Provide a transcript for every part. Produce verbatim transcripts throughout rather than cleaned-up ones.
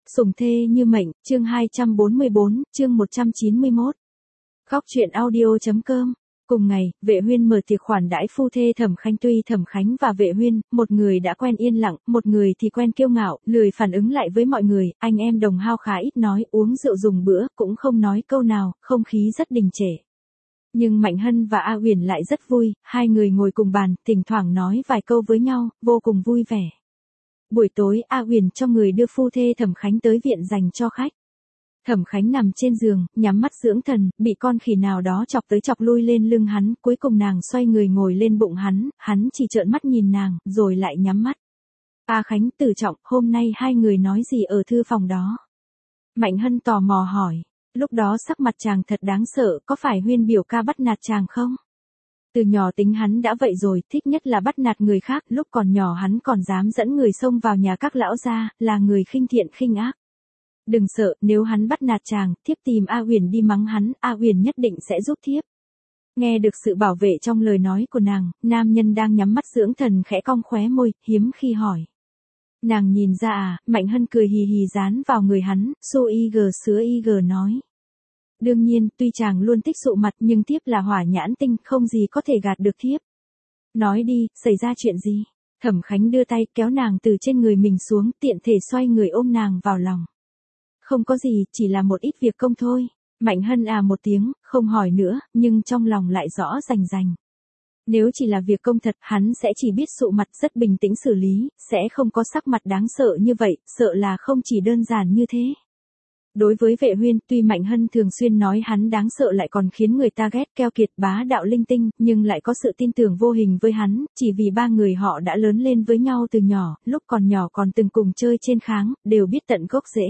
Sủng thê như mệnh, chương hai trăm bốn mươi bốn, chương một trăm chín mươi mốt. Khóc chuyện audio.com. Cùng ngày, Vệ Huyên mở tiệc khoản đãi phu thê Thẩm Khánh. Tuy Thẩm Khánh và Vệ Huyên, một người đã quen yên lặng, một người thì quen kiêu ngạo, lười phản ứng lại với mọi người, anh em đồng hao khá ít nói, uống rượu dùng bữa, cũng không nói câu nào, không khí rất đình trệ. Nhưng Mạnh Hân và A Uyển lại rất vui, hai người ngồi cùng bàn, thỉnh thoảng nói vài câu với nhau, vô cùng vui vẻ. Buổi tối, A Uyển cho người đưa phu thê Thẩm Khánh tới viện dành cho khách. Thẩm Khánh nằm trên giường, nhắm mắt dưỡng thần, bị con khỉ nào đó chọc tới chọc lui lên lưng hắn, cuối cùng nàng xoay người ngồi lên bụng hắn, hắn chỉ trợn mắt nhìn nàng, rồi lại nhắm mắt. A Khánh, Tử Trọng, hôm nay hai người nói gì ở thư phòng đó? Mạnh Hân tò mò hỏi. Lúc đó sắc mặt chàng thật đáng sợ, có phải Huyên biểu ca bắt nạt chàng không? Từ nhỏ tính hắn đã vậy rồi, thích nhất là bắt nạt người khác, lúc còn nhỏ hắn còn dám dẫn người xông vào nhà các lão gia, là người khinh thiện khinh ác. Đừng sợ, nếu hắn bắt nạt chàng, thiếp tìm A Uyển đi mắng hắn, A Uyển nhất định sẽ giúp thiếp. Nghe được sự bảo vệ trong lời nói của nàng, nam nhân đang nhắm mắt dưỡng thần khẽ cong khóe môi, hiếm khi hỏi. Nàng nhìn ra à, Mạnh Hân cười hì hì dán vào người hắn, xô y gờ sứa y gờ nói. Đương nhiên, tuy chàng luôn thích sụ mặt nhưng thiếp là hỏa nhãn tinh, không gì có thể gạt được thiếp. Nói đi, xảy ra chuyện gì? Thẩm Khánh đưa tay kéo nàng từ trên người mình xuống, tiện thể xoay người ôm nàng vào lòng. Không có gì, chỉ là một ít việc công thôi. Mạnh Hân à một tiếng, không hỏi nữa, nhưng trong lòng lại rõ rành rành. Nếu chỉ là việc công thật, hắn sẽ chỉ biết sụ mặt rất bình tĩnh xử lý, sẽ không có sắc mặt đáng sợ như vậy, sợ là không chỉ đơn giản như thế. Đối với Vệ Huyên, tuy Mạnh Hân thường xuyên nói hắn đáng sợ lại còn khiến người ta ghét, keo kiệt, bá đạo linh tinh, nhưng lại có sự tin tưởng vô hình với hắn, chỉ vì ba người họ đã lớn lên với nhau từ nhỏ, lúc còn nhỏ còn từng cùng chơi trên kháng, đều biết tận gốc rễ.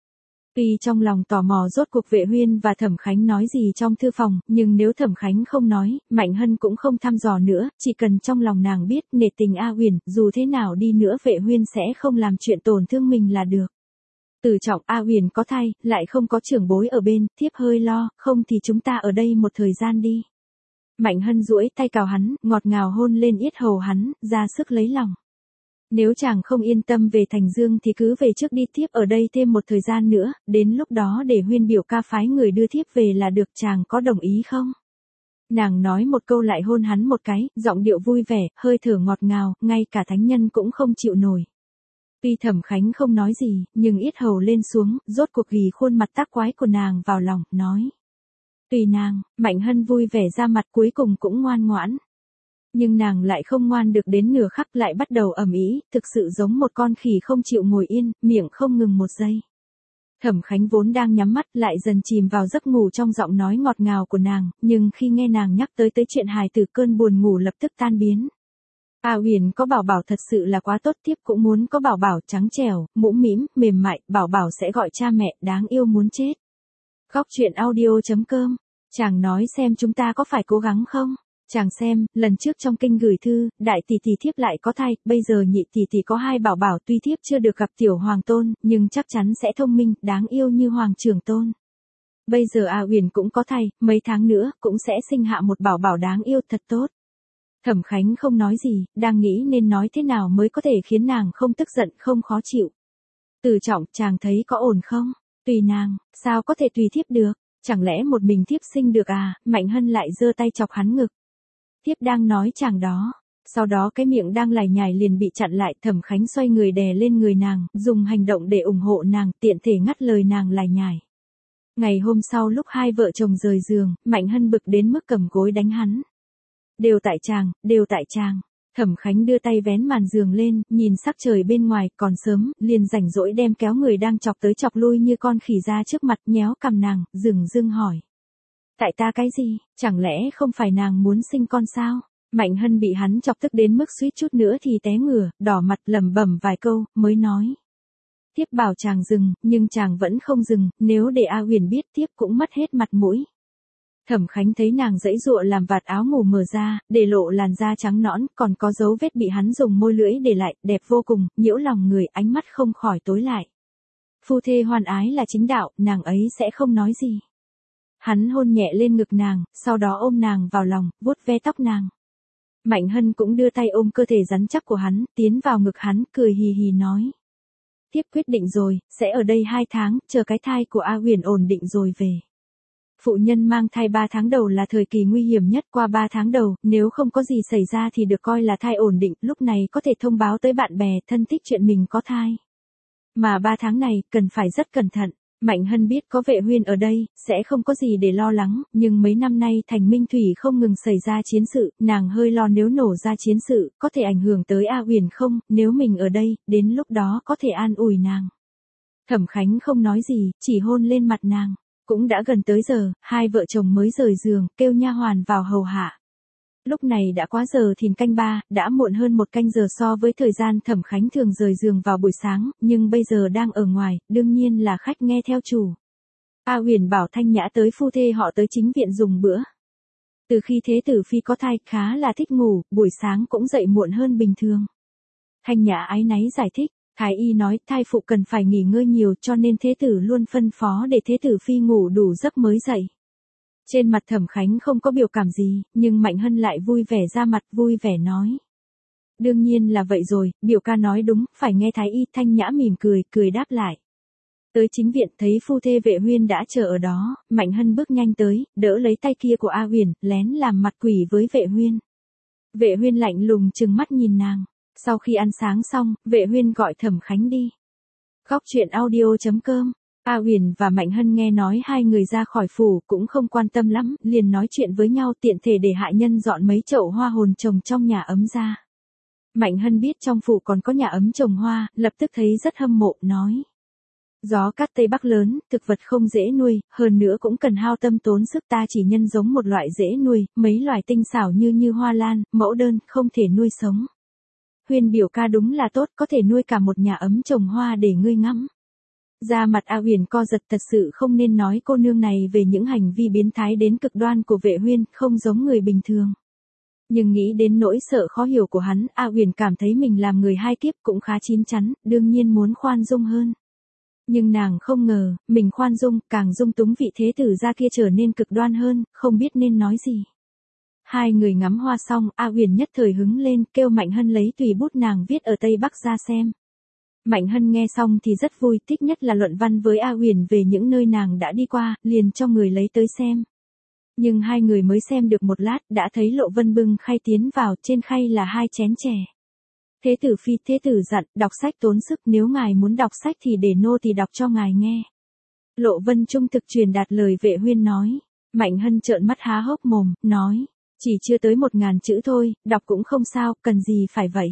Tuy trong lòng tò mò rốt cuộc Vệ Huyên và Thẩm Khánh nói gì trong thư phòng, nhưng nếu Thẩm Khánh không nói, Mạnh Hân cũng không thăm dò nữa, chỉ cần trong lòng nàng biết, nể tình A Uyển, dù thế nào đi nữa Vệ Huyên sẽ không làm chuyện tổn thương mình là được. Tử Trọng, A Uyển có thai, lại không có trưởng bối ở bên, thiếp hơi lo, không thì chúng ta ở đây một thời gian đi. Mạnh Hân duỗi tay cào hắn, ngọt ngào hôn lên yết hầu hắn, ra sức lấy lòng. Nếu chàng không yên tâm về Thành Dương thì cứ về trước đi, thiếp ở đây thêm một thời gian nữa, đến lúc đó để Huyên biểu ca phái người đưa thiếp về là được, chàng có đồng ý không? Nàng nói một câu lại hôn hắn một cái, giọng điệu vui vẻ, hơi thở ngọt ngào, ngay cả thánh nhân cũng không chịu nổi. Tuy Thẩm Khánh không nói gì, nhưng yết hầu lên xuống, rốt cuộc ghi khuôn mặt tác quái của nàng vào lòng, nói. Tùy nàng, Mạnh Hân vui vẻ ra mặt, cuối cùng cũng ngoan ngoãn. Nhưng nàng lại không ngoan được đến nửa khắc, lại bắt đầu ầm ĩ, thực sự giống một con khỉ không chịu ngồi yên, miệng không ngừng một giây. Thẩm Khánh vốn đang nhắm mắt lại dần chìm vào giấc ngủ trong giọng nói ngọt ngào của nàng, nhưng khi nghe nàng nhắc tới tới chuyện hài tử, cơn buồn ngủ lập tức tan biến. A Uyển có bảo bảo thật sự là quá tốt, tiếp cũng muốn có bảo bảo trắng trẻo, mũm mĩm, mềm mại, bảo bảo sẽ gọi cha mẹ, đáng yêu muốn chết. Khóc chuyện audio.com. Chàng nói xem chúng ta có phải cố gắng không? Chàng xem, lần trước trong kinh gửi thư, đại tỷ tỷ thiếp lại có thai, bây giờ nhị tỷ tỷ có hai bảo bảo, tuy thiếp chưa được gặp tiểu hoàng tôn, nhưng chắc chắn sẽ thông minh, đáng yêu như hoàng trưởng tôn. Bây giờ A Uyển cũng có thai, mấy tháng nữa, cũng sẽ sinh hạ một bảo bảo đáng yêu thật tốt. Thẩm Khánh không nói gì, đang nghĩ nên nói thế nào mới có thể khiến nàng không tức giận, không khó chịu. Tử Trọng, chàng thấy có ổn không? Tùy nàng, sao có thể tùy thiếp được? Chẳng lẽ một mình thiếp sinh được à? Mạnh Hân lại giơ tay chọc hắn ngực. Thiếp đang nói chàng đó. Sau đó cái miệng đang lải nhải liền bị chặn lại, Thẩm Khánh xoay người đè lên người nàng, dùng hành động để ủng hộ nàng, tiện thể ngắt lời nàng lải nhải. Ngày hôm sau lúc hai vợ chồng rời giường, Mạnh Hân bực đến mức cầm gối đánh hắn. Đều tại chàng, đều tại chàng. Thẩm Khánh đưa tay vén màn giường lên, nhìn sắc trời bên ngoài, còn sớm, liền rảnh rỗi đem kéo người đang chọc tới chọc lui như con khỉ ra trước mặt, nhéo cằm nàng, dừng dưng hỏi. Tại ta cái gì, chẳng lẽ không phải nàng muốn sinh con sao? Mạnh Hân bị hắn chọc tức đến mức suýt chút nữa thì té ngửa, đỏ mặt lẩm bẩm vài câu, mới nói. Thiếp bảo chàng dừng, nhưng chàng vẫn không dừng, nếu để A Uyển biết thiếp cũng mất hết mặt mũi. Thẩm Khánh thấy nàng giãy giụa làm vạt áo ngủ mở ra, để lộ làn da trắng nõn, còn có dấu vết bị hắn dùng môi lưỡi để lại, đẹp vô cùng, nhiễu lòng người, ánh mắt không khỏi tối lại. Phu thê hoan ái là chính đạo, nàng ấy sẽ không nói gì. Hắn hôn nhẹ lên ngực nàng, sau đó ôm nàng vào lòng, vuốt ve tóc nàng. Mạnh Hân cũng đưa tay ôm cơ thể rắn chắc của hắn, tiến vào ngực hắn, cười hì hì nói. tiếp quyết định rồi, sẽ ở đây hai tháng, chờ cái thai của A Huyền ổn định rồi về. Phụ nhân mang thai ba tháng đầu là thời kỳ nguy hiểm nhất, qua ba tháng đầu, nếu không có gì xảy ra thì được coi là thai ổn định, lúc này có thể thông báo tới bạn bè, thân thích chuyện mình có thai. Mà ba tháng này, cần phải rất cẩn thận. Mạnh Hân biết có Vệ Huyên ở đây, sẽ không có gì để lo lắng, nhưng mấy năm nay Thành Minh Thủy không ngừng xảy ra chiến sự, nàng hơi lo nếu nổ ra chiến sự, có thể ảnh hưởng tới A Huyền không, nếu mình ở đây, đến lúc đó có thể an ủi nàng. Thẩm Khánh không nói gì, chỉ hôn lên mặt nàng. Cũng đã gần tới giờ, hai vợ chồng mới rời giường, kêu nha hoàn vào hầu hạ. Lúc này đã quá giờ thìn canh ba, đã muộn hơn một canh giờ so với thời gian Thẩm Khánh thường rời giường vào buổi sáng, nhưng bây giờ đang ở ngoài, đương nhiên là khách nghe theo chủ. A Huyền bảo Thanh Nhã tới phu thê họ tới chính viện dùng bữa. Từ khi Thế Tử Phi có thai, khá là thích ngủ, buổi sáng cũng dậy muộn hơn bình thường. Thanh Nhã áy náy giải thích. Thái y nói thai phụ cần phải nghỉ ngơi nhiều cho nên Thế Tử luôn phân phó để Thế Tử Phi ngủ đủ giấc mới dậy. Trên mặt Thẩm Khánh không có biểu cảm gì, nhưng Mạnh Hân lại vui vẻ ra mặt, vui vẻ nói. Đương nhiên là vậy rồi, biểu ca nói đúng, phải nghe Thái y. Thanh Nhã mỉm cười, cười đáp lại. Tới chính viện thấy phu thê Vệ Huyên đã chờ ở đó, Mạnh Hân bước nhanh tới, đỡ lấy tay kia của A Huyền, lén làm mặt quỷ với Vệ Huyên. Vệ Huyên lạnh lùng trừng mắt nhìn nàng. Sau khi ăn sáng xong, Vệ Huyên gọi Thẩm Khánh đi. Góc truyện audio chấm com. A Huyền và Mạnh Hân nghe nói hai người ra khỏi phủ cũng không quan tâm lắm, liền nói chuyện với nhau tiện thể để hạ nhân dọn mấy chậu hoa hồn trồng trong nhà ấm ra. Mạnh Hân biết trong phủ còn có nhà ấm trồng hoa, lập tức thấy rất hâm mộ, nói. Gió cát Tây Bắc lớn, thực vật không dễ nuôi, hơn nữa cũng cần hao tâm tốn sức, ta chỉ nhân giống một loại dễ nuôi, mấy loài tinh xảo như như hoa lan, mẫu đơn, không thể nuôi sống. Huyền biểu ca đúng là tốt, có thể nuôi cả một nhà ấm trồng hoa để ngươi ngắm. Da mặt A Huyền co giật, thật sự không nên nói cô nương này về những hành vi biến thái đến cực đoan của Vệ Huyên, không giống người bình thường. Nhưng nghĩ đến nỗi sợ khó hiểu của hắn, A Huyền cảm thấy mình làm người hai kiếp cũng khá chín chắn, đương nhiên muốn khoan dung hơn. Nhưng nàng không ngờ, mình khoan dung, càng dung túng vị thế tử gia kia trở nên cực đoan hơn, không biết nên nói gì. Hai người ngắm hoa xong, A Huyền nhất thời hứng lên, kêu Mạnh Hân lấy tùy bút nàng viết ở Tây Bắc ra xem. Mạnh Hân nghe xong thì rất vui, thích nhất là luận văn với A Huyền về những nơi nàng đã đi qua, liền cho người lấy tới xem. Nhưng hai người mới xem được một lát, đã thấy Lộ Vân bưng khay tiến vào, trên khay là hai chén chè. Thế Tử Phi, Thế Tử dặn, đọc sách tốn sức, nếu ngài muốn đọc sách thì để nô tỳ đọc cho ngài nghe. Lộ Vân trung thực truyền đạt lời Vệ Huyên nói. Mạnh Hân trợn mắt há hốc mồm, nói. Chỉ chưa tới một ngàn chữ thôi, đọc cũng không sao, cần gì phải vậy.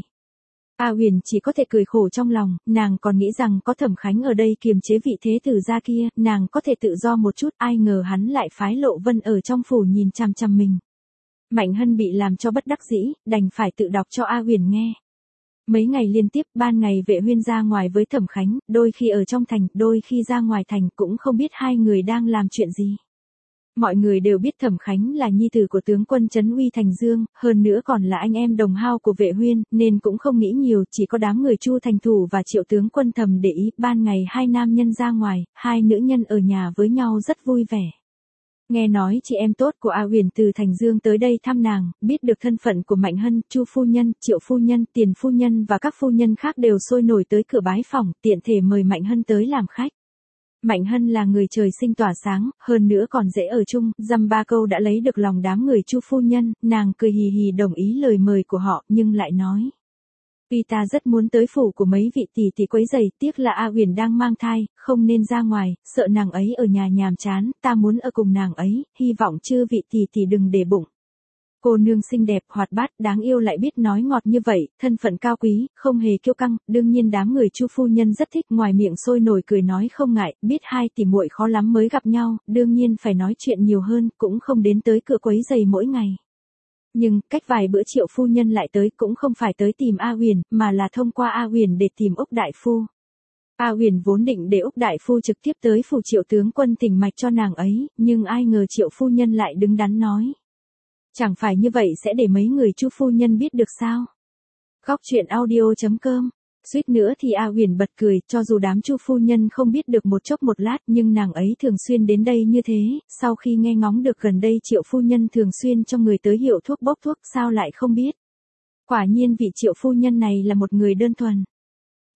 A Huyền chỉ có thể cười khổ trong lòng, nàng còn nghĩ rằng có Thẩm Khánh ở đây kiềm chế vị thế tử gia kia, nàng có thể tự do một chút, ai ngờ hắn lại phái Lộ Vân ở trong phủ nhìn chằm chằm mình. Mạnh Hân bị làm cho bất đắc dĩ, đành phải tự đọc cho A Huyền nghe. Mấy ngày liên tiếp, ban ngày Vệ Huyên ra ngoài với Thẩm Khánh, đôi khi ở trong thành, đôi khi ra ngoài thành, cũng không biết hai người đang làm chuyện gì. Mọi người đều biết Thẩm Khánh là nhi tử của tướng quân trấn uy Thành Dương, hơn nữa còn là anh em đồng hao của Vệ Huyên, nên cũng không nghĩ nhiều, chỉ có đám người Chu Thành Thủ và Triệu tướng quân thầm để ý, ban ngày hai nam nhân ra ngoài, hai nữ nhân ở nhà với nhau rất vui vẻ. Nghe nói chị em tốt của A Huyền từ Thành Dương tới đây thăm nàng, biết được thân phận của Mạnh Hân, Chu phu nhân, Triệu phu nhân, Tiền phu nhân và các phu nhân khác đều sôi nổi tới cửa bái phỏng, tiện thể mời Mạnh Hân tới làm khách. Mạnh Hân là người trời sinh tỏa sáng, hơn nữa còn dễ ở chung, dăm ba câu đã lấy được lòng đám người Chu phu nhân, nàng cười hì hì đồng ý lời mời của họ, nhưng lại nói. Tuy ta rất muốn tới phủ của mấy vị tỷ tỷ quấy giày, tiếc là A Huyền đang mang thai, không nên ra ngoài, sợ nàng ấy ở nhà nhàm chán, ta muốn ở cùng nàng ấy, hy vọng chư vị tỷ tỷ đừng để bụng. Cô nương xinh đẹp, hoạt bát, đáng yêu lại biết nói ngọt như vậy, thân phận cao quý, không hề kiêu căng, đương nhiên đám người Chu phu nhân rất thích, ngoài miệng sôi nổi cười nói không ngại, biết hai tỷ muội khó lắm mới gặp nhau, đương nhiên phải nói chuyện nhiều hơn, cũng không đến tới cửa quấy giày mỗi ngày. Nhưng, cách vài bữa Triệu phu nhân lại tới, cũng không phải tới tìm A Huyền, mà là thông qua A Huyền để tìm Úc đại phu. A Huyền vốn định để Úc đại phu trực tiếp tới phủ Triệu tướng quân tỉnh mạch cho nàng ấy, nhưng ai ngờ Triệu phu nhân lại đứng đắn nói. Chẳng phải như vậy sẽ để mấy người Chu phu nhân biết được sao? Góc truyện audio chấm com. Suýt nữa thì A Huyền bật cười, cho dù đám Chu phu nhân không biết được một chốc một lát, nhưng nàng ấy thường xuyên đến đây như thế, sau khi nghe ngóng được gần đây Triệu phu nhân thường xuyên cho người tới hiệu thuốc bốc thuốc, sao lại không biết? Quả nhiên vị Triệu phu nhân này là một người đơn thuần.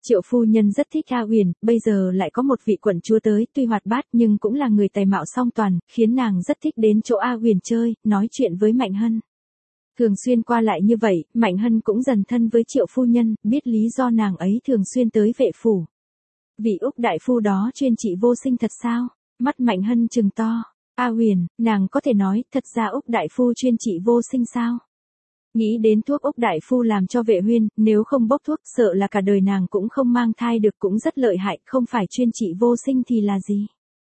Triệu phu nhân rất thích A Uyển, bây giờ lại có một vị quận chúa tới, tuy hoạt bát nhưng cũng là người tài mạo song toàn, khiến nàng rất thích đến chỗ A Uyển chơi, nói chuyện với Mạnh Hân. Thường xuyên qua lại như vậy, Mạnh Hân cũng dần thân với Triệu phu nhân, biết lý do nàng ấy thường xuyên tới vệ phủ. Vị Úc đại phu đó chuyên trị vô sinh thật sao? Mắt Mạnh Hân trừng to. A Uyển, nàng có thể nói, thật ra Úc đại phu chuyên trị vô sinh sao? Nghĩ đến thuốc Úc đại phu làm cho Vệ Huyên, nếu không bốc thuốc, sợ là cả đời nàng cũng không mang thai được, cũng rất lợi hại, không phải chuyên trị vô sinh thì là gì?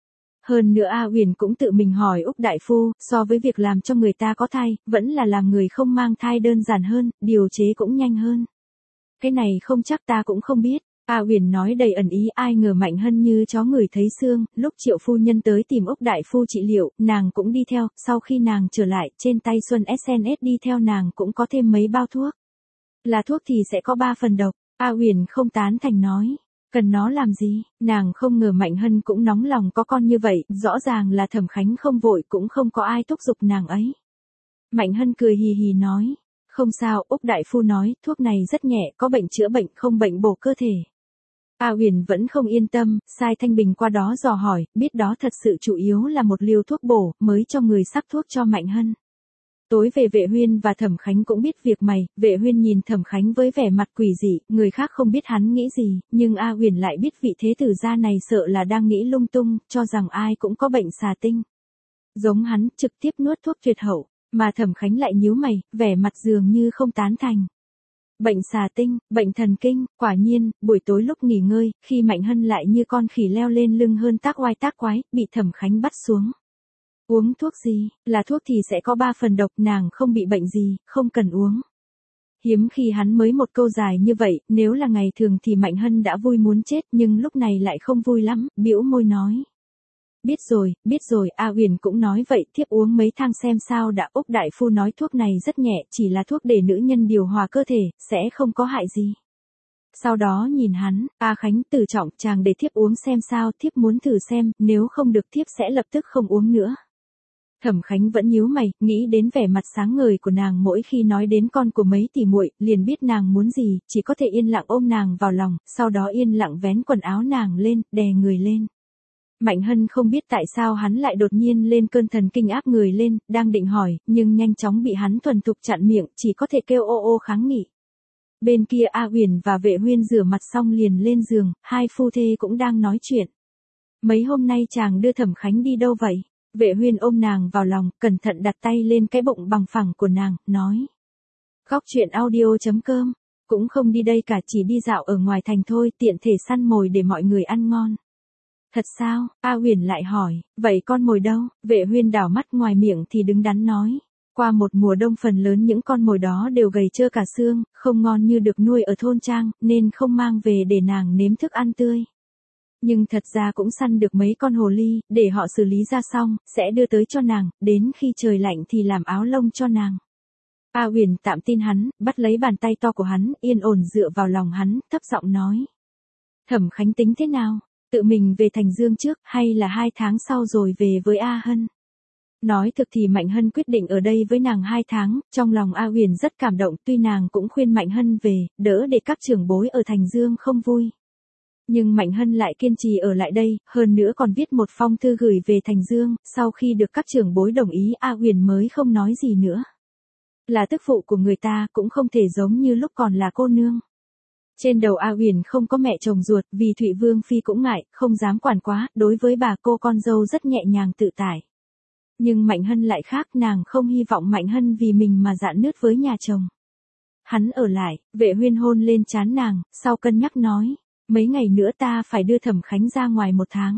Hơn nữa A Uyển cũng tự mình hỏi Úc đại phu, so với việc làm cho người ta có thai, vẫn là làm người không mang thai đơn giản hơn, điều chế cũng nhanh hơn. Cái này không chắc ta cũng không biết. A Uyển nói đầy ẩn ý, ai ngờ Mạnh Hân như chó ngửi thấy xương, lúc Triệu phu nhân tới tìm Úc đại phu trị liệu, nàng cũng đi theo, sau khi nàng trở lại, trên tay Xuân ét en ét đi theo nàng cũng có thêm mấy bao thuốc. Là thuốc thì sẽ có ba phần độc, A Uyển không tán thành nói. Cần nó làm gì? Nàng không ngờ Mạnh Hân cũng nóng lòng có con như vậy, rõ ràng là Thẩm Khánh không vội, cũng không có ai thúc giục nàng ấy. Mạnh Hân cười hì hì nói, không sao, Úc đại phu nói, thuốc này rất nhẹ, có bệnh chữa bệnh, không bệnh bổ cơ thể. A Uyển vẫn không yên tâm, sai Thanh Bình qua đó dò hỏi, biết đó thật sự chủ yếu là một liều thuốc bổ, mới cho người sắc thuốc cho Mạnh Hân. Tối về Vệ Huyên và Thẩm Khánh cũng biết việc mày, Vệ Huyên nhìn Thẩm Khánh với vẻ mặt quỷ dị, người khác không biết hắn nghĩ gì, nhưng A Uyển lại biết vị thế tử gia này sợ là đang nghĩ lung tung, cho rằng ai cũng có bệnh xà tinh. Giống hắn, trực tiếp nuốt thuốc tuyệt hậu, mà Thẩm Khánh lại nhíu mày, vẻ mặt dường như không tán thành. Bệnh xà tinh, bệnh thần kinh, quả nhiên, buổi tối lúc nghỉ ngơi, khi Mạnh Hân lại như con khỉ leo lên lưng hơn tác oai tác quái, bị Thẩm Khánh bắt xuống. Uống thuốc gì, là thuốc thì sẽ có ba phần độc, nàng không bị bệnh gì, không cần uống. Hiếm khi hắn mới một câu dài như vậy, nếu là ngày thường thì Mạnh Hân đã vui muốn chết, nhưng lúc này lại không vui lắm, bĩu môi nói. Biết rồi, biết rồi, A Uyển cũng nói vậy, thiếp uống mấy thang xem sao đã. Úc đại phu nói thuốc này rất nhẹ, chỉ là thuốc để nữ nhân điều hòa cơ thể, sẽ không có hại gì. Sau đó nhìn hắn, A Khánh từ trọng, chàng để thiếp uống xem sao, thiếp muốn thử xem, nếu không được thiếp sẽ lập tức không uống nữa. Thẩm Khánh vẫn nhíu mày, nghĩ đến vẻ mặt sáng ngời của nàng mỗi khi nói đến con của mấy tỷ muội, liền biết nàng muốn gì, chỉ có thể yên lặng ôm nàng vào lòng, sau đó yên lặng vén quần áo nàng lên, đè người lên. Mạnh Hân không biết tại sao hắn lại đột nhiên lên cơn thần kinh áp người lên, đang định hỏi, nhưng nhanh chóng bị hắn thuần thục chặn miệng, chỉ có thể kêu ô ô kháng nghị. Bên kia A Uyển và Vệ Huyên rửa mặt xong liền lên giường, hai phu thê cũng đang nói chuyện. Mấy hôm nay chàng đưa Thẩm Khánh đi đâu vậy? Vệ Huyên ôm nàng vào lòng, cẩn thận đặt tay lên cái bụng bằng phẳng của nàng, nói. Góc truyện audio chấm com, cũng không đi đây cả, chỉ đi dạo ở ngoài thành thôi, tiện thể săn mồi để mọi người ăn ngon. Thật sao? A Uyển lại hỏi, vậy con mồi đâu? Vệ Huyên đảo mắt ngoài miệng thì đứng đắn nói. Qua một mùa đông phần lớn những con mồi đó đều gầy trơ cả xương, không ngon như được nuôi ở thôn trang, nên không mang về để nàng nếm thức ăn tươi. Nhưng thật ra cũng săn được mấy con hồ ly, để họ xử lý ra xong, sẽ đưa tới cho nàng, đến khi trời lạnh thì làm áo lông cho nàng. A Uyển tạm tin hắn, bắt lấy bàn tay to của hắn, yên ổn dựa vào lòng hắn, thấp giọng nói. Thẩm Khánh tính thế nào? Tự mình về Thành Dương trước, hay là hai tháng sau rồi về với A Hân? Nói thực thì Mạnh Hân quyết định ở đây với nàng hai tháng, trong lòng A Uyển rất cảm động, tuy nàng cũng khuyên Mạnh Hân về, đỡ để các trưởng bối ở Thành Dương không vui. Nhưng Mạnh Hân lại kiên trì ở lại đây, hơn nữa còn viết một phong thư gửi về Thành Dương, sau khi được các trưởng bối đồng ý A Uyển mới không nói gì nữa. Là tức phụ của người ta, cũng không thể giống như lúc còn là cô nương. Trên đầu A Uyển không có mẹ chồng ruột, vì Thụy Vương Phi cũng ngại, không dám quản quá, đối với bà cô con dâu rất nhẹ nhàng tự tại. Nhưng Mạnh Hân lại khác, nàng không hy vọng Mạnh Hân vì mình mà dạn nứt với nhà chồng. Hắn ở lại, Vệ Huyên hôn lên trán nàng, sau cân nhắc nói, mấy ngày nữa ta phải đưa Thẩm Khánh ra ngoài một tháng.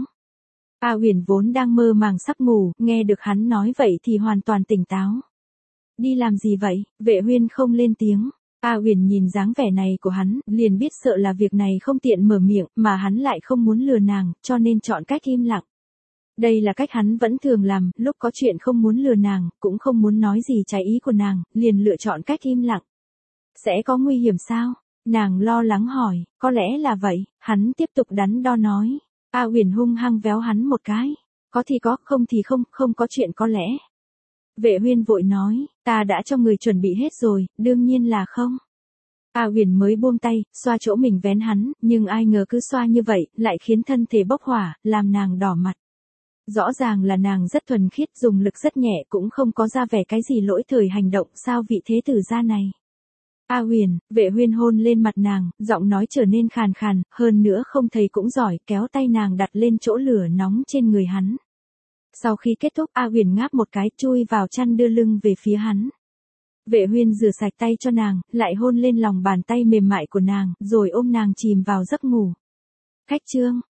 A Uyển vốn đang mơ màng sắp ngủ, nghe được hắn nói vậy thì hoàn toàn tỉnh táo. Đi làm gì vậy? Vệ Huyên không lên tiếng. A Uyển nhìn dáng vẻ này của hắn, liền biết sợ là việc này không tiện mở miệng, mà hắn lại không muốn lừa nàng, cho nên chọn cách im lặng. Đây là cách hắn vẫn thường làm, lúc có chuyện không muốn lừa nàng, cũng không muốn nói gì trái ý của nàng, liền lựa chọn cách im lặng. Sẽ có nguy hiểm sao? Nàng lo lắng hỏi, có lẽ là vậy, hắn tiếp tục đắn đo nói. A Uyển hung hăng véo hắn một cái. Có thì có, không thì không, không có chuyện có lẽ. Vệ Huyên vội nói, ta đã cho người chuẩn bị hết rồi, đương nhiên là không. A Huyền mới buông tay, xoa chỗ mình vén hắn, nhưng ai ngờ cứ xoa như vậy, lại khiến thân thể bốc hỏa, làm nàng đỏ mặt. Rõ ràng là nàng rất thuần khiết, dùng lực rất nhẹ, cũng không có ra vẻ cái gì lỗi thời hành động, sao vị thế tử gia này. A Huyền, Vệ Huyên hôn lên mặt nàng, giọng nói trở nên khàn khàn, hơn nữa không thấy cũng giỏi, kéo tay nàng đặt lên chỗ lửa nóng trên người hắn. Sau khi kết thúc, A Huyền ngáp một cái, chui vào chăn đưa lưng về phía hắn. Vệ Huyên rửa sạch tay cho nàng, lại hôn lên lòng bàn tay mềm mại của nàng, rồi ôm nàng chìm vào giấc ngủ. Khách chương